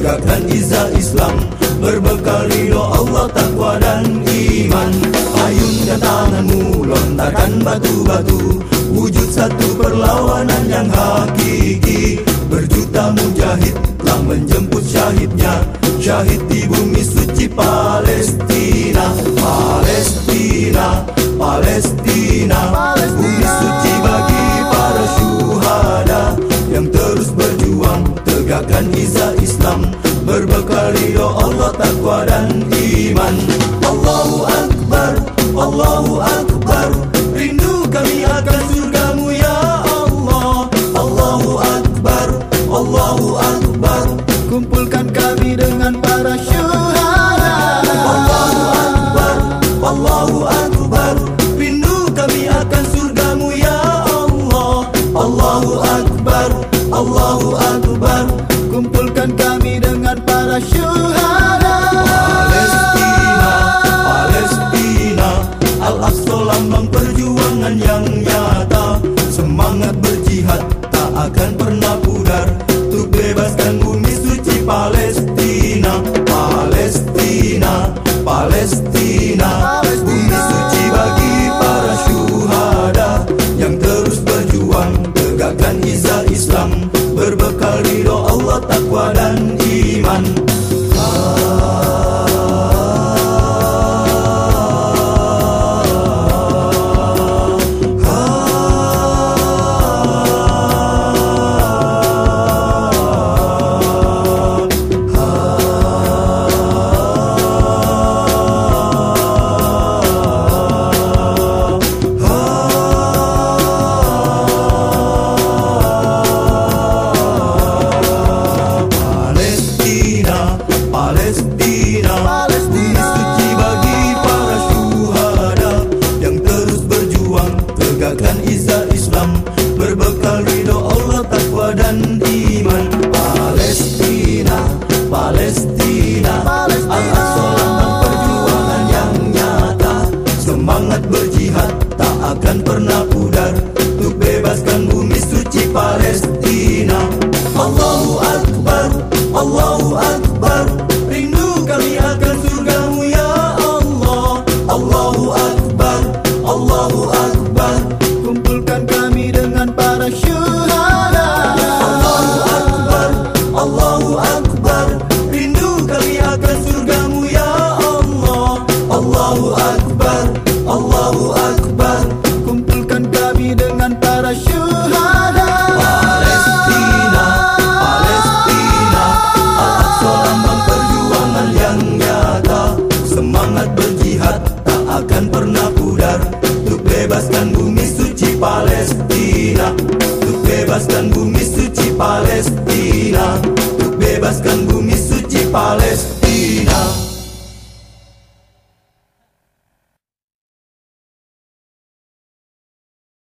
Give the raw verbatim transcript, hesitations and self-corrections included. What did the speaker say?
tegakkan izah Islam, berbekal ridho Allah, takwa dan iman. Ayunkan tanganmu, lontarkan batu-batu, wujud satu perlawanan yang hakiki. Berjuta mujahid telah menjemput syahidnya, syahid di bumi suci Palestina. Palestina, Palestina, bumi suci bagi para syuhada yang terus berjuang tegakkan izah Islam, berbekal ridho Allah, takwa dan iman. Allahu Akbar, Allahu Akbar, rindu kami akan surgamu ya Allah. Allahu Akbar, Allahu Akbar, kumpulkan kami dengan para syuhada. Allahu Akbar, Allahu Akbar, rindu kami akan surgamu ya Allah. Allahu Akbar, Allahu Akbar, kumpulkan kami dengan para syuhada. Palestina, Palestina, Al-Aqsa lambang perjuangan yang nyata. Semangat berjihad tak akan pernah pudar, untuk bebaskan bumi suci Palestina. Palestina, Palestina, bumi suci bagi para syuhada yang terus berjuang tegakkan izah Islam, berbekal ridho Allah, takwa dan iman. Palestina, bumi suci bagi para syuhada yang terus berjuang tegakkan izah Islam, berbekal ridho Allah, takwa dan iman. Palestina, Palestina, Al-Aqsa lambang perjuangan yang nyata. Semangat berjihad tak akan pernah pudar, untuk bebaskan bumi suci Palestina. Allahu Akbar, Allahu Akbar, rindu kami akan surgamu ya Allah. Allahu Akbar, Allahu Akbar, kumpulkan kami dengan para syuhada. Allahu Akbar, Allahu Akbar, rindu kami akan surgamu ya Allah. Allahu Akbar, Allahu Akbar, kumpulkan kami dengan para syuhada. Palestina, Palestina, Al-Aqsa lambang perjuangan yang nyata. Semangat berjihad tak akan pernah pudar, untuk bebaskan bumi suci Palestina. Untuk bebaskan bumi suci Palestina, untuk bebaskan bumi suci Palestina.